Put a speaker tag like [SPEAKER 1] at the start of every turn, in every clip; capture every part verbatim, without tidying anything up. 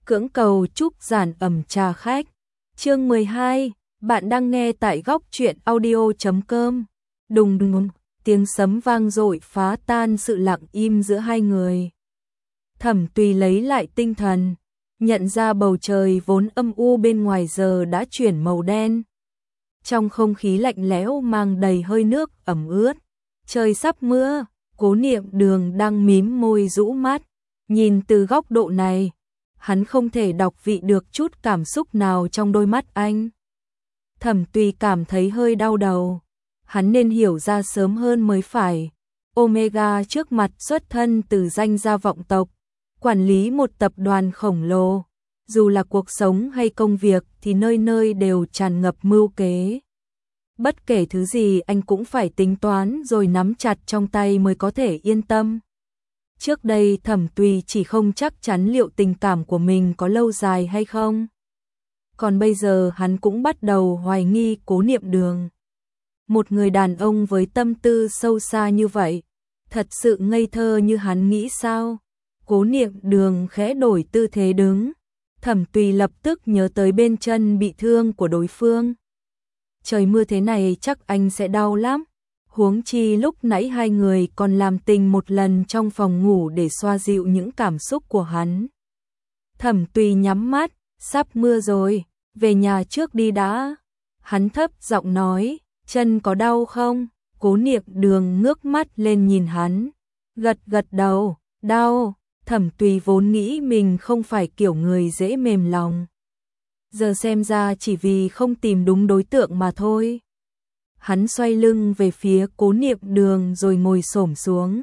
[SPEAKER 1] Cưỡng cầu chúc giản ẩm trà khách. Chương mười hai, bạn đang nghe tại góc truyện audio chấm com. Đùng đùng, tiếng sấm vang dội phá tan sự lặng im giữa hai người. Thẩm Tùy lấy lại tinh thần, nhận ra bầu trời vốn âm u bên ngoài giờ đã chuyển màu đen. Trong không khí lạnh lẽo mang đầy hơi nước ẩm ướt, trời sắp mưa. Cố Niệm Đường đang mím môi rũ mắt, nhìn từ góc độ này, hắn không thể đọc vị được chút cảm xúc nào trong đôi mắt anh. Thẩm Tùy cảm thấy hơi đau đầu, hắn nên hiểu ra sớm hơn mới phải. Omega trước mặt xuất thân từ danh gia vọng tộc, quản lý một tập đoàn khổng lồ, dù là cuộc sống hay công việc thì nơi nơi đều tràn ngập mưu kế. Bất kể thứ gì anh cũng phải tính toán rồi nắm chặt trong tay mới có thể yên tâm. Trước đây Thẩm Tùy chỉ không chắc chắn liệu tình cảm của mình có lâu dài hay không. Còn bây giờ hắn cũng bắt đầu hoài nghi Cố Niệm Đường. Một người đàn ông với tâm tư sâu xa như vậy, thật sự ngây thơ như hắn nghĩ sao? Cố Niệm Đường khẽ đổi tư thế đứng, Thẩm Tùy lập tức nhớ tới bên chân bị thương của đối phương. Trời mưa thế này chắc anh sẽ đau lắm. Huống chi lúc nãy hai người còn làm tình một lần trong phòng ngủ để xoa dịu những cảm xúc của hắn. Thẩm Tùy nhắm mắt, sắp mưa rồi, về nhà trước đi đã. Hắn thấp giọng nói, chân có đau không? Cố Niệm Đường ngước mắt lên nhìn hắn, gật gật đầu, đau. Thẩm Tùy vốn nghĩ mình không phải kiểu người dễ mềm lòng, giờ xem ra chỉ vì không tìm đúng đối tượng mà thôi. Hắn xoay lưng về phía Cố Niệm Đường rồi ngồi xổm xuống.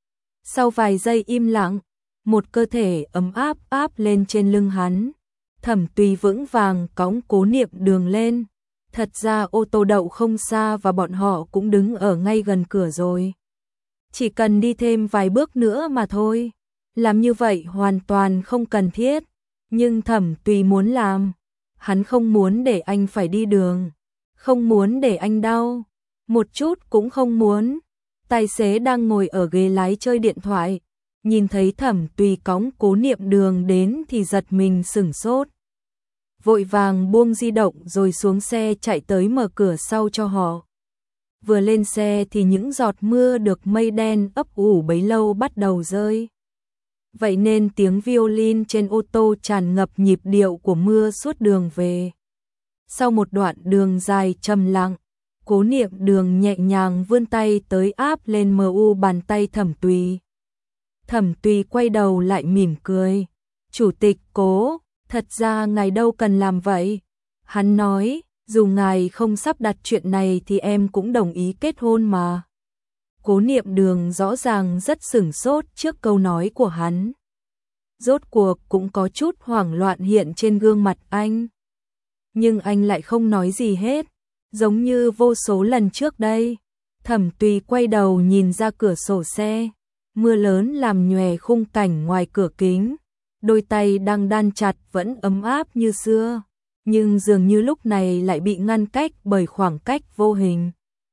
[SPEAKER 1] Sau vài giây im lặng, một cơ thể ấm áp áp lên trên lưng hắn. Thẩm Tùy vững vàng cõng Cố Niệm Đường lên. Thật ra ô tô đậu không xa và bọn họ cũng đứng ở ngay gần cửa rồi. Chỉ cần đi thêm vài bước nữa mà thôi. Làm như vậy hoàn toàn không cần thiết. Nhưng Thẩm Tùy muốn làm. Hắn không muốn để anh phải đi đường, không muốn để anh đau, một chút cũng không muốn. Tài xế đang ngồi ở ghế lái chơi điện thoại, nhìn thấy Thẩm Tùy cõng Cố Niệm Đường đến thì giật mình sửng sốt. Vội vàng buông di động rồi xuống xe chạy tới mở cửa sau cho họ. Vừa lên xe thì những giọt mưa được mây đen ấp ủ bấy lâu bắt đầu rơi. Vậy nên tiếng violin trên ô tô tràn ngập nhịp điệu của mưa suốt đường về. Sau một đoạn đường dài trầm lặng, Cố Niệm Đường nhẹ nhàng vươn tay tới áp lên mờ u bàn tay Thẩm Tùy. Thẩm Tùy quay đầu lại mỉm cười. Chủ tịch Cố, thật ra ngài đâu cần làm vậy. Hắn nói, dù ngài không sắp đặt chuyện này thì em cũng đồng ý kết hôn mà. Cố Niệm Đường rõ ràng rất sửng sốt trước câu nói của hắn. Rốt cuộc cũng có chút hoảng loạn hiện trên gương mặt anh. Nhưng anh lại không nói gì hết, giống như vô số lần trước đây. Thẩm Tùy quay đầu nhìn ra cửa sổ xe, mưa lớn làm nhòe khung cảnh ngoài cửa kính. Đôi tay đang đan chặt vẫn ấm áp như xưa, nhưng dường như lúc này lại bị ngăn cách bởi khoảng cách vô hình.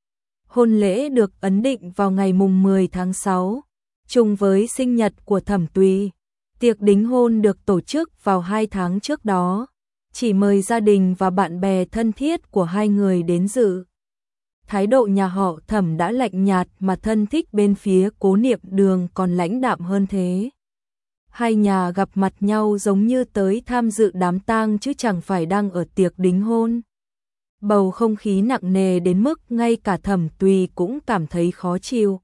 [SPEAKER 1] Hôn lễ được ấn định vào ngày mùng mười tháng sáu, trùng với sinh nhật của Thẩm Tùy. Tiệc đính hôn được tổ chức vào hai tháng trước đó, chỉ mời gia đình và bạn bè thân thiết của hai người đến dự. Thái độ nhà họ Thẩm đã lạnh nhạt mà thân thích bên phía Cố Niệm Đường còn lãnh đạm hơn thế. Hai nhà gặp mặt nhau giống như tới tham dự đám tang chứ chẳng phải đang ở tiệc đính hôn. Bầu không khí nặng nề đến mức ngay cả Thẩm Tùy cũng cảm thấy khó chịu.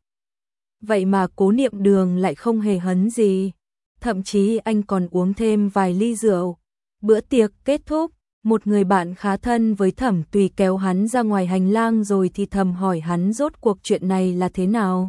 [SPEAKER 1] Vậy mà Cố Niệm Đường lại không hề hấn gì. Thậm chí anh còn uống thêm vài ly rượu. Bữa tiệc kết thúc, một người bạn khá thân với Thẩm Tùy kéo hắn ra ngoài hành lang rồi thì thầm hỏi hắn rốt cuộc chuyện này là thế nào.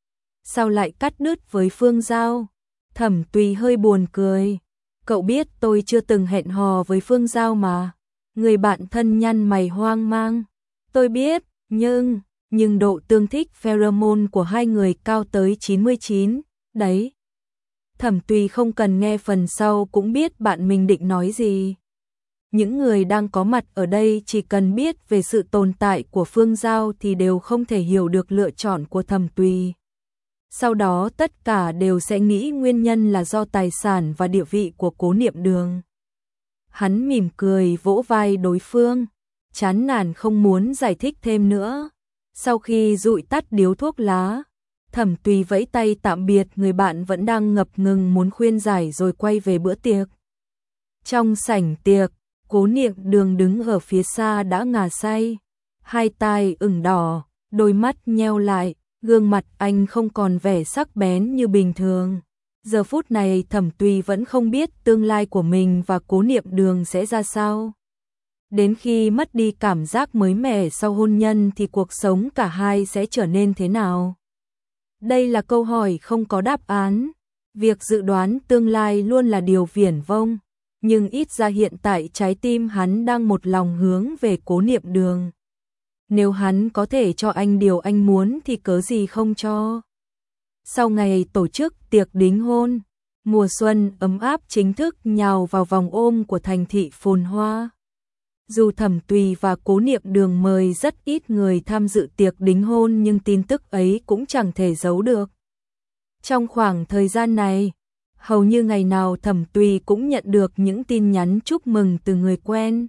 [SPEAKER 1] Sao lại cắt đứt với Phương Giao? Thẩm Tùy hơi buồn cười. Cậu biết tôi chưa từng hẹn hò với Phương Giao mà. Người bạn thân nhăn mày hoang mang. Tôi biết, nhưng, nhưng độ tương thích pheromone của hai người cao tới chín mươi chín, đấy. Thẩm Tùy không cần nghe phần sau cũng biết bạn mình định nói gì. Những người đang có mặt ở đây chỉ cần biết về sự tồn tại của Phương Giao thì đều không thể hiểu được lựa chọn của Thẩm Tùy. Sau đó tất cả đều sẽ nghĩ nguyên nhân là do tài sản và địa vị của Cố Niệm Đường. Hắn mỉm cười vỗ vai đối phương, chán nản không muốn giải thích thêm nữa. Sau khi dụi tắt điếu thuốc lá, Thẩm Tùy vẫy tay tạm biệt người bạn vẫn đang ngập ngừng muốn khuyên giải rồi quay về bữa tiệc. Trong sảnh tiệc, Cố Niệm Đường đứng ở phía xa đã ngà say, hai tai ửng đỏ, đôi mắt nheo lại, gương mặt anh không còn vẻ sắc bén như bình thường. Giờ phút này Thẩm Tùy vẫn không biết tương lai của mình và Cố Niệm Đường sẽ ra sao. Đến khi mất đi cảm giác mới mẻ sau hôn nhân thì cuộc sống cả hai sẽ trở nên thế nào? Đây là câu hỏi không có đáp án. Việc dự đoán tương lai luôn là điều viển vông, nhưng ít ra hiện tại trái tim hắn đang một lòng hướng về Cố Niệm Đường. Nếu hắn có thể cho anh điều anh muốn thì cớ gì không cho. Sau ngày tổ chức tiệc đính hôn, mùa xuân ấm áp chính thức nhào vào vòng ôm của thành thị phồn hoa. Dù Thẩm Tùy và Cố Niệm Đường mời rất ít người tham dự tiệc đính hôn nhưng tin tức ấy cũng chẳng thể giấu được. Trong khoảng thời gian này, hầu như ngày nào Thẩm Tùy cũng nhận được những tin nhắn chúc mừng từ người quen.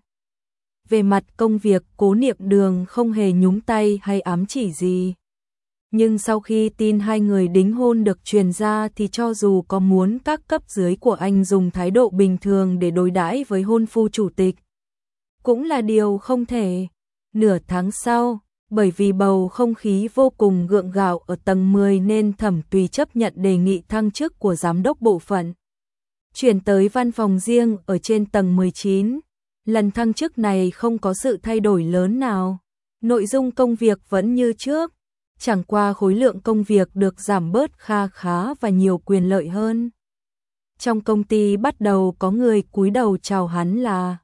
[SPEAKER 1] Về mặt công việc, Cố Niệm Đường không hề nhúng tay hay ám chỉ gì. Nhưng sau khi tin hai người đính hôn được truyền ra thì cho dù có muốn các cấp dưới của anh dùng thái độ bình thường để đối đãi với hôn phu chủ tịch, cũng là điều không thể. Nửa tháng sau, bởi vì bầu không khí vô cùng gượng gạo ở tầng mười nên Thẩm Tùy chấp nhận đề nghị thăng chức của giám đốc bộ phận, chuyển tới văn phòng riêng ở trên tầng mười chín. Lần thăng chức này không có sự thay đổi lớn nào. Nội dung công việc vẫn như trước, chẳng qua khối lượng công việc được giảm bớt kha khá và nhiều quyền lợi hơn. Trong công ty bắt đầu có người cúi đầu chào hắn là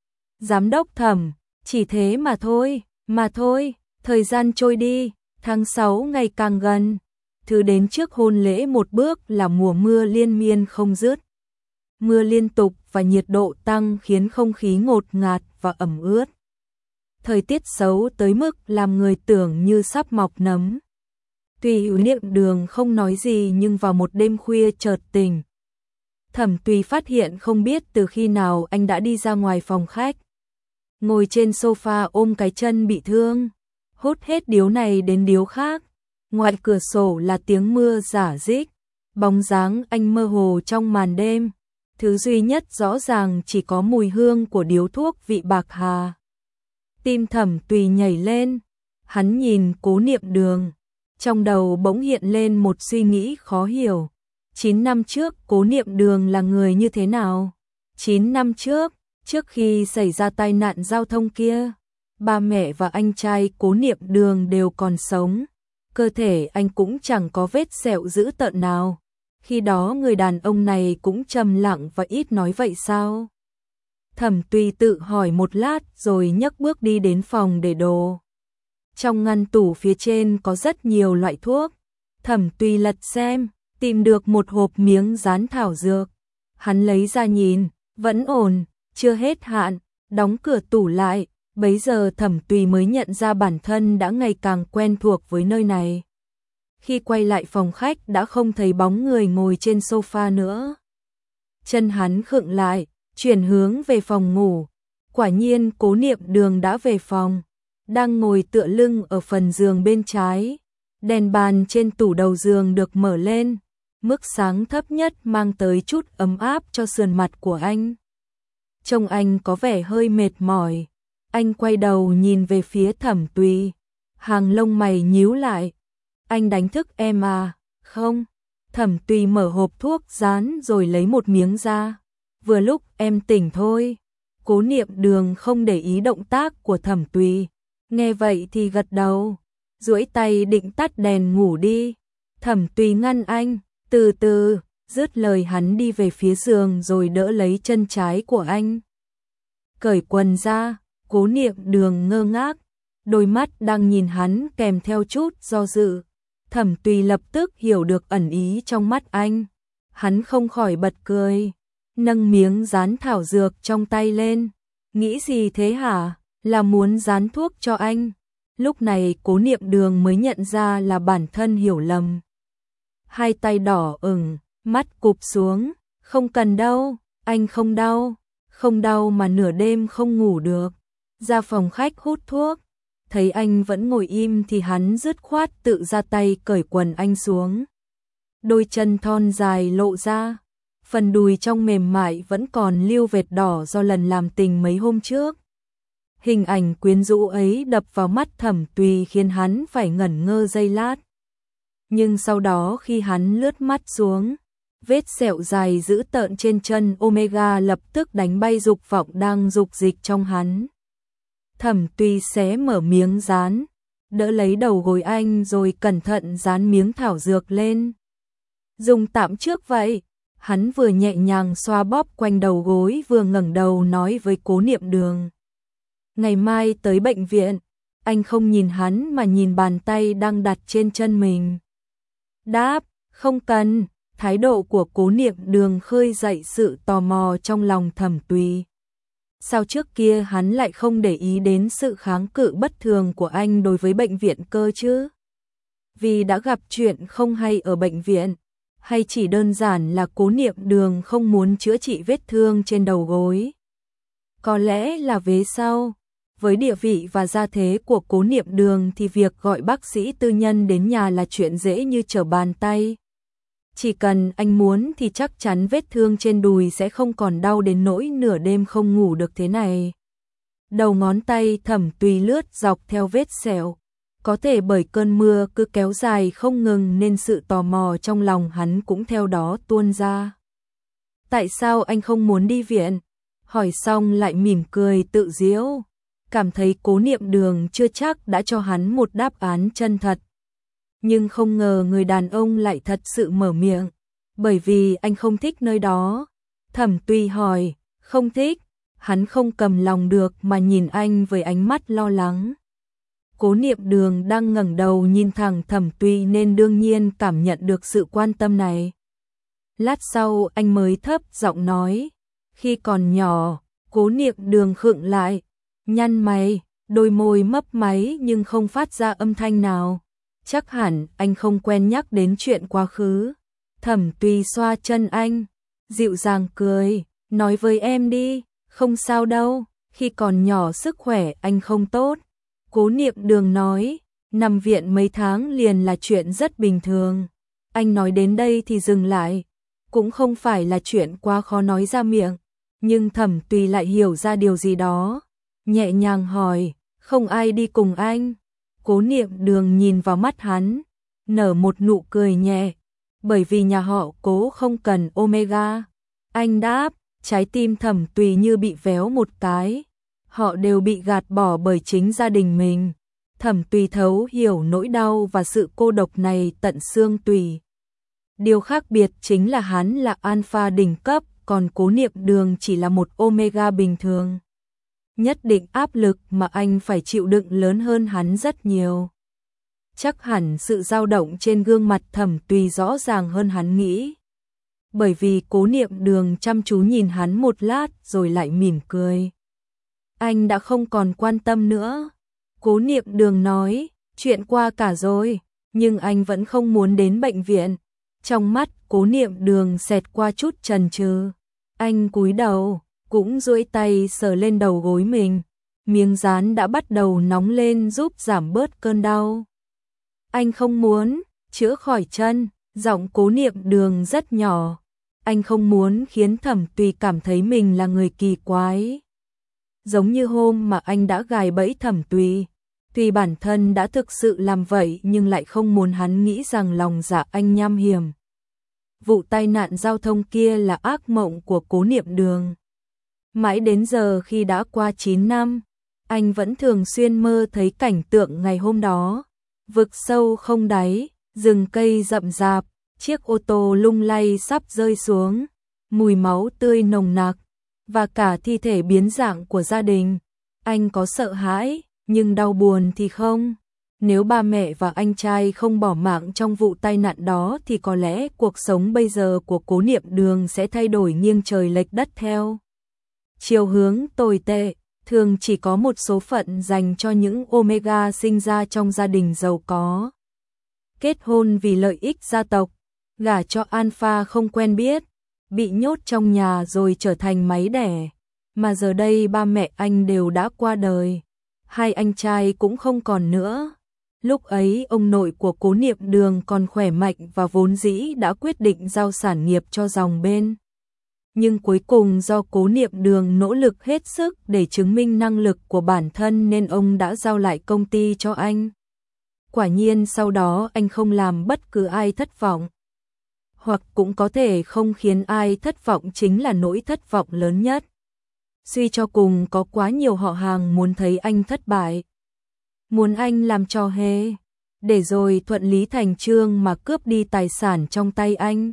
[SPEAKER 1] Giám đốc Thẩm, chỉ thế mà thôi, mà thôi, thời gian trôi đi, tháng sáu ngày càng gần. Thứ đến trước hôn lễ một bước là mùa mưa liên miên không dứt. Mưa liên tục và nhiệt độ tăng khiến không khí ngột ngạt và ẩm ướt. Thời tiết xấu tới mức làm người tưởng như sắp mọc nấm. Tùy Niệm Đường không nói gì nhưng vào một đêm khuya chợt tỉnh. Thẩm Tùy phát hiện không biết từ khi nào anh đã đi ra ngoài phòng khách. Ngồi trên sofa ôm cái chân bị thương, hút hết điếu này đến điếu khác. Ngoài cửa sổ là tiếng mưa rả rích, bóng dáng anh mơ hồ trong màn đêm. Thứ duy nhất rõ ràng chỉ có mùi hương của điếu thuốc vị bạc hà. Tim Thẩm Tùy nhảy lên, hắn nhìn Cố Niệm Đường, trong đầu bỗng hiện lên một suy nghĩ khó hiểu. Chín năm trước Cố Niệm Đường là người như thế nào? Chín năm trước, trước khi xảy ra tai nạn giao thông kia, ba mẹ và anh trai Cố Niệm Đường đều còn sống. Cơ thể anh cũng chẳng có vết sẹo dữ tợn nào. Khi đó người đàn ông này cũng trầm lặng và ít nói vậy sao? Thẩm Tùy tự hỏi một lát rồi nhấc bước đi đến phòng để đồ. Trong ngăn tủ phía trên có rất nhiều loại thuốc. Thẩm Tùy lật xem, tìm được một hộp miếng dán thảo dược. Hắn lấy ra nhìn, vẫn ổn, chưa hết hạn, đóng cửa tủ lại. Bấy giờ Thẩm Tùy mới nhận ra bản thân đã ngày càng quen thuộc với nơi này. Khi quay lại phòng khách đã không thấy bóng người ngồi trên sofa nữa. Chân hắn khựng lại, chuyển hướng về phòng ngủ. Quả nhiên Cố Niệm Đường đã về phòng, đang ngồi tựa lưng ở phần giường bên trái. Đèn bàn trên tủ đầu giường được mở lên, mức sáng thấp nhất mang tới chút ấm áp cho sườn mặt của anh. Trông anh có vẻ hơi mệt mỏi. Anh quay đầu nhìn về phía Thẩm Tùy, hàng lông mày nhíu lại. Anh đánh thức em à? Không. Thẩm Tùy mở hộp thuốc dán rồi lấy một miếng ra. Vừa lúc em tỉnh thôi. Cố Niệm Đường không để ý động tác của Thẩm Tùy, nghe vậy thì gật đầu, duỗi tay định tắt đèn ngủ đi. Thẩm Tùy ngăn anh, từ từ, dứt lời hắn đi về phía giường rồi đỡ lấy chân trái của anh. Cởi quần ra, Cố Niệm Đường ngơ ngác, đôi mắt đang nhìn hắn kèm theo chút do dự. Thẩm Tùy lập tức hiểu được ẩn ý trong mắt anh. Hắn không khỏi bật cười, nâng miếng dán thảo dược trong tay lên. Nghĩ gì thế hả? Là muốn dán thuốc cho anh. Lúc này Cố Niệm Đường mới nhận ra là bản thân hiểu lầm. hai tay đỏ ửng, mắt cụp xuống, không cần đâu, anh không đau, không đau mà nửa đêm không ngủ được. Ra phòng khách hút thuốc, thấy anh vẫn ngồi im thì hắn dứt khoát tự ra tay cởi quần anh xuống. Đôi chân thon dài lộ ra, phần đùi trong mềm mại vẫn còn lưu vệt đỏ do lần làm tình mấy hôm trước. Hình ảnh quyến rũ ấy đập vào mắt Thẩm Tùy khiến hắn phải ngẩn ngơ giây lát. Nhưng sau đó khi hắn lướt mắt xuống, vết sẹo dài dữ tợn trên chân Omega lập tức đánh bay dục vọng đang dục dịch trong hắn. Thẩm Tùy xé mở miếng dán, đỡ lấy đầu gối anh rồi cẩn thận dán miếng thảo dược lên. Dùng tạm trước vậy, hắn vừa nhẹ nhàng xoa bóp quanh đầu gối vừa ngẩng đầu nói với Cố Niệm Đường. Ngày mai tới bệnh viện, anh không nhìn hắn mà nhìn bàn tay đang đặt trên chân mình. Đáp, không cần, thái độ của Cố Niệm Đường khơi dậy sự tò mò trong lòng Thẩm Tùy. Sao trước kia hắn lại không để ý đến sự kháng cự bất thường của anh đối với bệnh viện cơ chứ? Vì đã gặp chuyện không hay ở bệnh viện, hay chỉ đơn giản là Cố Niệm Đường không muốn chữa trị vết thương trên đầu gối? Có lẽ là vế sau. Với địa vị và gia thế của Cố Niệm Đường thì việc gọi bác sĩ tư nhân đến nhà là chuyện dễ như trở bàn tay. Chỉ cần anh muốn thì chắc chắn vết thương trên đùi sẽ không còn đau đến nỗi nửa đêm không ngủ được thế này. Đầu ngón tay Thẩm Tùy lướt dọc theo vết sẹo. Có thể bởi cơn mưa cứ kéo dài không ngừng nên sự tò mò trong lòng hắn cũng theo đó tuôn ra. Tại sao anh không muốn đi viện? Hỏi xong lại mỉm cười tự giễu. Cảm thấy Cố Niệm Đường chưa chắc đã cho hắn một đáp án chân thật. Nhưng không ngờ người đàn ông lại thật sự mở miệng. Bởi vì anh không thích nơi đó. Thẩm Tùy hỏi, không thích. Hắn không cầm lòng được mà nhìn anh với ánh mắt lo lắng. Cố Niệm Đường đang ngẩng đầu nhìn thẳng Thẩm Tùy nên đương nhiên cảm nhận được sự quan tâm này. Lát sau anh mới thấp giọng nói, khi còn nhỏ, Cố Niệm Đường khựng lại, nhăn mày, đôi môi mấp máy nhưng không phát ra âm thanh nào. Chắc hẳn anh không quen nhắc đến chuyện quá khứ. Thẩm Tùy xoa chân anh, dịu dàng cười, nói với em đi, không sao đâu, khi còn nhỏ sức khỏe anh không tốt. Cố Niệm Đường nói, nằm viện mấy tháng liền là chuyện rất bình thường. Anh nói đến đây thì dừng lại, cũng không phải là chuyện quá khó nói ra miệng, nhưng Thẩm Tùy lại hiểu ra điều gì đó. Nhẹ nhàng hỏi, không ai đi cùng anh? Cố Niệm Đường nhìn vào mắt hắn, nở một nụ cười nhẹ, bởi vì nhà họ Cố không cần Omega. Anh đáp, trái tim Thẩm Tùy như bị véo một cái. Họ đều bị gạt bỏ bởi chính gia đình mình. Thẩm Tùy thấu hiểu nỗi đau và sự cô độc này tận xương tùy. Điều khác biệt chính là hắn là alpha đỉnh cấp, còn Cố Niệm Đường chỉ là một omega bình thường. Nhất định áp lực mà anh phải chịu đựng lớn hơn hắn rất nhiều. Chắc hẳn sự dao động trên gương mặt Thẩm Tùy rõ ràng hơn hắn nghĩ. Bởi vì Cố Niệm Đường chăm chú nhìn hắn một lát rồi lại mỉm cười. Anh đã không còn quan tâm nữa. Cố Niệm Đường nói, chuyện qua cả rồi, nhưng anh vẫn không muốn đến bệnh viện. Trong mắt Cố Niệm Đường xẹt qua chút chần chừ. Anh cúi đầu, cũng duỗi tay sờ lên đầu gối mình. Miếng dán đã bắt đầu nóng lên giúp giảm bớt cơn đau. Anh không muốn chữa khỏi chân, giọng Cố Niệm Đường rất nhỏ. Anh không muốn khiến Thẩm Tùy cảm thấy mình là người kỳ quái. Giống như hôm mà anh đã gài bẫy Thẩm Tùy. Tuy bản thân đã thực sự làm vậy nhưng lại không muốn hắn nghĩ rằng lòng dạ anh nham hiểm. Vụ tai nạn giao thông kia là ác mộng của Cố Niệm Đường. Mãi đến giờ khi đã qua chín năm, anh vẫn thường xuyên mơ thấy cảnh tượng ngày hôm đó. Vực sâu không đáy, rừng cây rậm rạp, chiếc ô tô lung lay sắp rơi xuống, mùi máu tươi nồng nặc, và cả thi thể biến dạng của gia đình. Anh có sợ hãi, nhưng đau buồn thì không. Nếu ba mẹ và anh trai không bỏ mạng trong vụ tai nạn đó thì có lẽ cuộc sống bây giờ của Cố Niệm Đường sẽ thay đổi nghiêng trời lệch đất theo chiều hướng tồi tệ. Thường chỉ có một số phận dành cho những omega sinh ra trong gia đình giàu có. Kết hôn vì lợi ích gia tộc, gả cho Alpha không quen biết, bị nhốt trong nhà rồi trở thành máy đẻ, mà giờ đây ba mẹ anh đều đã qua đời, hai anh trai cũng không còn nữa. Lúc ấy ông nội của Cố Niệm Đường còn khỏe mạnh và vốn dĩ đã quyết định giao sản nghiệp cho dòng bên. Nhưng cuối cùng do Cố Niệm Đường nỗ lực hết sức để chứng minh năng lực của bản thân nên ông đã giao lại công ty cho anh. Quả nhiên sau đó anh không làm bất cứ ai thất vọng. Hoặc cũng có thể không khiến ai thất vọng chính là nỗi thất vọng lớn nhất. Suy cho cùng có quá nhiều họ hàng muốn thấy anh thất bại. Muốn anh làm trò hề, để rồi thuận lý thành chương mà cướp đi tài sản trong tay anh.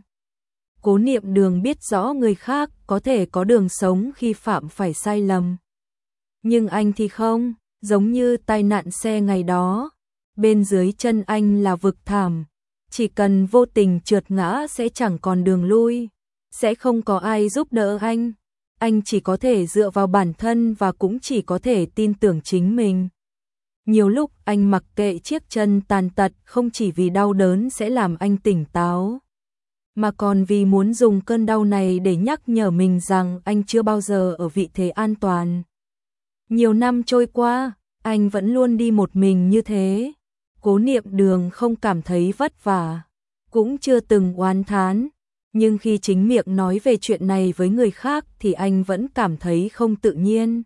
[SPEAKER 1] Cố Niệm Đường biết rõ người khác có thể có đường sống khi phạm phải sai lầm. Nhưng anh thì không, giống như tai nạn xe ngày đó. Bên dưới chân anh là vực thẳm, chỉ cần vô tình trượt ngã sẽ chẳng còn đường lui, sẽ không có ai giúp đỡ anh. Anh chỉ có thể dựa vào bản thân và cũng chỉ có thể tin tưởng chính mình. Nhiều lúc anh mặc kệ chiếc chân tàn tật không chỉ vì đau đớn sẽ làm anh tỉnh táo, mà còn vì muốn dùng cơn đau này để nhắc nhở mình rằng anh chưa bao giờ ở vị thế an toàn. Nhiều năm trôi qua, anh vẫn luôn đi một mình như thế. Cố Niệm Đường không cảm thấy vất vả, cũng chưa từng oán thán, nhưng khi chính miệng nói về chuyện này với người khác thì anh vẫn cảm thấy không tự nhiên.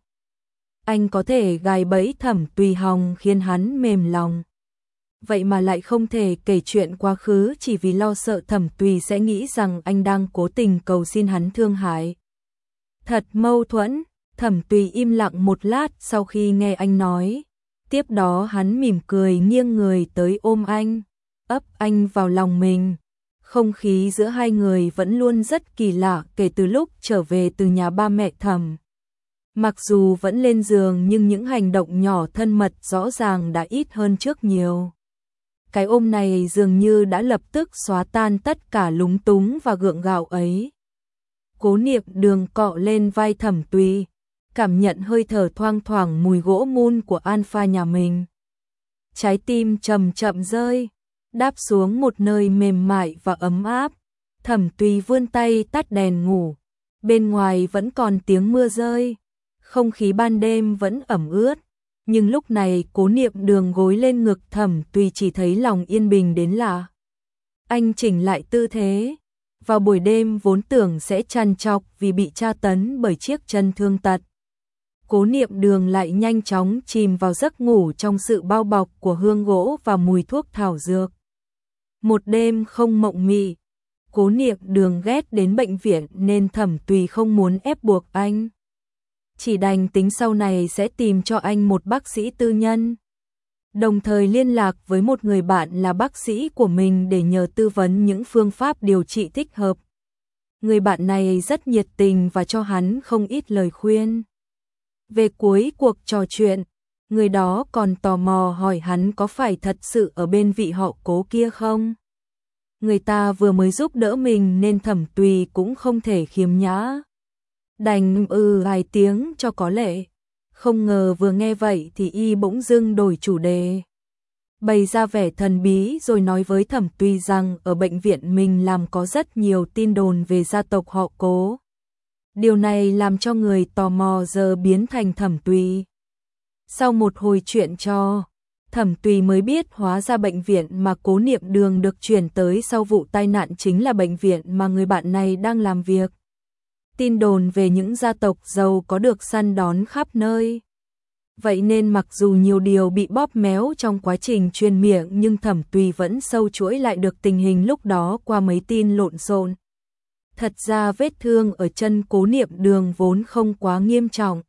[SPEAKER 1] Anh có thể gài bẫy Thẩm Tùy Hồng khiến hắn mềm lòng, vậy mà lại không thể kể chuyện quá khứ chỉ vì lo sợ Thẩm Tùy sẽ nghĩ rằng anh đang cố tình cầu xin hắn thương hại. Thật mâu thuẫn. Thẩm Tùy im lặng một lát sau khi nghe anh nói. Tiếp đó hắn mỉm cười nghiêng người tới ôm anh, ấp anh vào lòng mình. Không khí giữa hai người vẫn luôn rất kỳ lạ kể từ lúc trở về từ nhà ba mẹ Thẩm. Mặc dù vẫn lên giường nhưng những hành động nhỏ thân mật rõ ràng đã ít hơn trước nhiều. Cái ôm này dường như đã lập tức xóa tan tất cả lúng túng và gượng gạo ấy. Cố Niệm Đường cọ lên vai Thẩm Tùy, cảm nhận hơi thở thoang thoảng mùi gỗ mun của Alpha nhà mình. Trái tim chậm chậm rơi, đáp xuống một nơi mềm mại và ấm áp. Thẩm Tùy vươn tay tắt đèn ngủ. Bên ngoài vẫn còn tiếng mưa rơi, không khí ban đêm vẫn ẩm ướt. Nhưng lúc này Cố Niệm Đường gối lên ngực Thẩm Tùy chỉ thấy lòng yên bình đến lạ. Anh chỉnh lại tư thế. Vào buổi đêm vốn tưởng sẽ trằn trọc vì bị tra tấn bởi chiếc chân thương tật. Cố Niệm Đường lại nhanh chóng chìm vào giấc ngủ trong sự bao bọc của hương gỗ và mùi thuốc thảo dược. Một đêm không mộng mị. Cố Niệm Đường ghét đến bệnh viện nên Thẩm Tùy không muốn ép buộc anh. Chỉ đành tính sau này sẽ tìm cho anh một bác sĩ tư nhân. Đồng thời liên lạc với một người bạn là bác sĩ của mình để nhờ tư vấn những phương pháp điều trị thích hợp. Người bạn này rất nhiệt tình và cho hắn không ít lời khuyên. Về cuối cuộc trò chuyện, người đó còn tò mò hỏi hắn có phải thật sự ở bên vị họ Cố kia không? Người ta vừa mới giúp đỡ mình nên Thẩm Tùy cũng không thể khiêm nhã. Đành ừ vài tiếng cho có lệ. Không ngờ vừa nghe vậy thì y bỗng dưng đổi chủ đề. Bày ra vẻ thần bí rồi nói với Thẩm Tùy rằng ở bệnh viện mình làm có rất nhiều tin đồn về gia tộc họ Cố. Điều này làm cho người tò mò giờ biến thành Thẩm Tùy. Sau một hồi chuyện trò, Thẩm Tùy mới biết hóa ra bệnh viện mà Cố Niệm Đường được chuyển tới sau vụ tai nạn chính là bệnh viện mà người bạn này đang làm việc. Tin đồn về những gia tộc giàu có được săn đón khắp nơi. Vậy nên mặc dù nhiều điều bị bóp méo trong quá trình truyền miệng nhưng Thẩm Tùy vẫn sâu chuỗi lại được tình hình lúc đó qua mấy tin lộn xộn. Thật ra vết thương ở chân Cố Niệm Đường vốn không quá nghiêm trọng.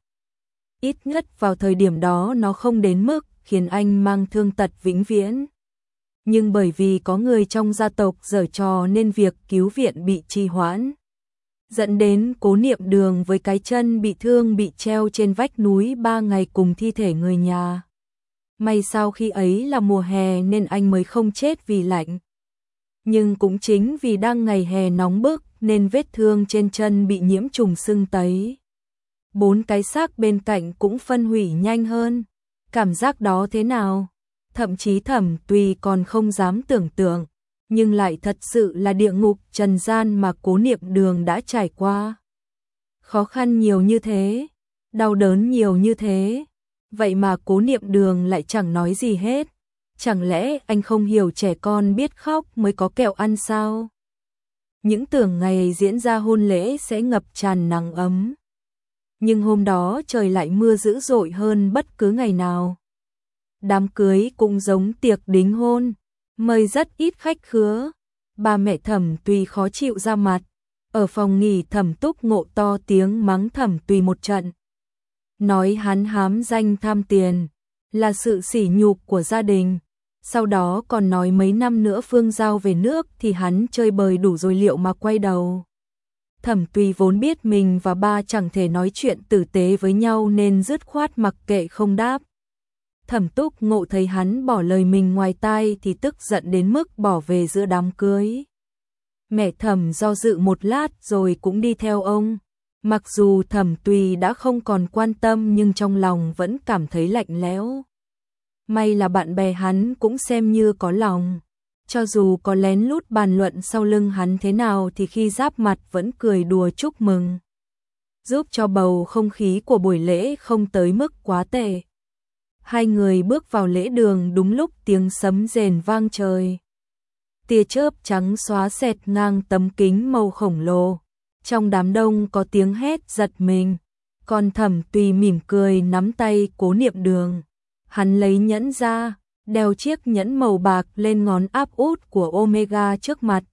[SPEAKER 1] Ít nhất vào thời điểm đó nó không đến mức khiến anh mang thương tật vĩnh viễn. Nhưng bởi vì có người trong gia tộc giở trò nên việc cứu viện bị trì hoãn, dẫn đến Cố Niệm Đường với cái chân bị thương bị treo trên vách núi ba ngày cùng thi thể người nhà. May sao khi ấy là mùa hè nên anh mới không chết vì lạnh. Nhưng cũng chính vì đang ngày hè nóng bức nên vết thương trên chân bị nhiễm trùng sưng tấy. Bốn cái xác bên cạnh cũng phân hủy nhanh hơn. Cảm giác đó thế nào? Thậm chí Thẩm Tùy còn không dám tưởng tượng. nhưng lại thật sự là địa ngục trần gian mà Cố Niệm Đường đã trải qua. Khó khăn nhiều như thế, đau đớn nhiều như thế, vậy mà Cố Niệm Đường lại chẳng nói gì hết. Chẳng lẽ anh không hiểu trẻ con biết khóc mới có kẹo ăn sao? Những tưởng ngày diễn ra hôn lễ sẽ ngập tràn nắng ấm. Nhưng hôm đó trời lại mưa dữ dội hơn bất cứ ngày nào. Đám cưới cũng giống tiệc đính hôn, mời rất ít khách khứa. Ba mẹ Thẩm Tùy khó chịu ra mặt. Ở phòng nghỉ Thẩm Túc Ngộ to tiếng mắng Thẩm Tùy một trận. Nói hắn hám danh tham tiền, là sự sỉ nhục của gia đình. Sau đó còn nói mấy năm nữa Phương Giao về nước thì hắn chơi bời đủ rồi liệu mà quay đầu. Thẩm Tùy vốn biết mình và ba chẳng thể nói chuyện tử tế với nhau nên dứt khoát mặc kệ không đáp. Thẩm Túc Ngộ thấy hắn bỏ lời mình ngoài tai thì tức giận đến mức bỏ về giữa đám cưới. Mẹ Thẩm do dự một lát rồi cũng đi theo ông. Mặc dù Thẩm Tùy đã không còn quan tâm nhưng trong lòng vẫn cảm thấy lạnh lẽo. May là bạn bè hắn cũng xem như có lòng. Cho dù có lén lút bàn luận sau lưng hắn thế nào thì khi giáp mặt vẫn cười đùa chúc mừng. Giúp cho bầu không khí của buổi lễ không tới mức quá tệ. Hai người bước vào lễ đường đúng lúc tiếng sấm rền vang trời. Tia chớp trắng xóa xẹt ngang tấm kính màu khổng lồ. Trong đám đông có tiếng hét giật mình. Còn Thẩm Tùy mỉm cười nắm tay Cố Niệm Đường. Hắn lấy nhẫn ra, đeo chiếc nhẫn màu bạc lên ngón áp út của Omega trước mặt.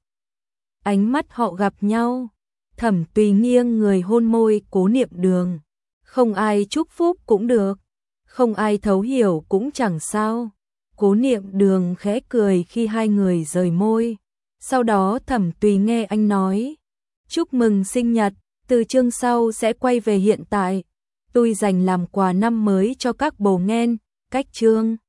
[SPEAKER 1] Ánh mắt họ gặp nhau. Thẩm Tùy nghiêng người hôn môi Cố Niệm Đường. Không ai chúc phúc cũng được, không ai thấu hiểu cũng chẳng sao. Cố Niệm Đường khẽ cười khi hai người rời môi. Sau đó Thẩm Tùy nghe anh nói, chúc mừng sinh nhật, từ chương sau sẽ quay về hiện tại. Tôi dành làm quà năm mới cho các bồ nghen, cách chương.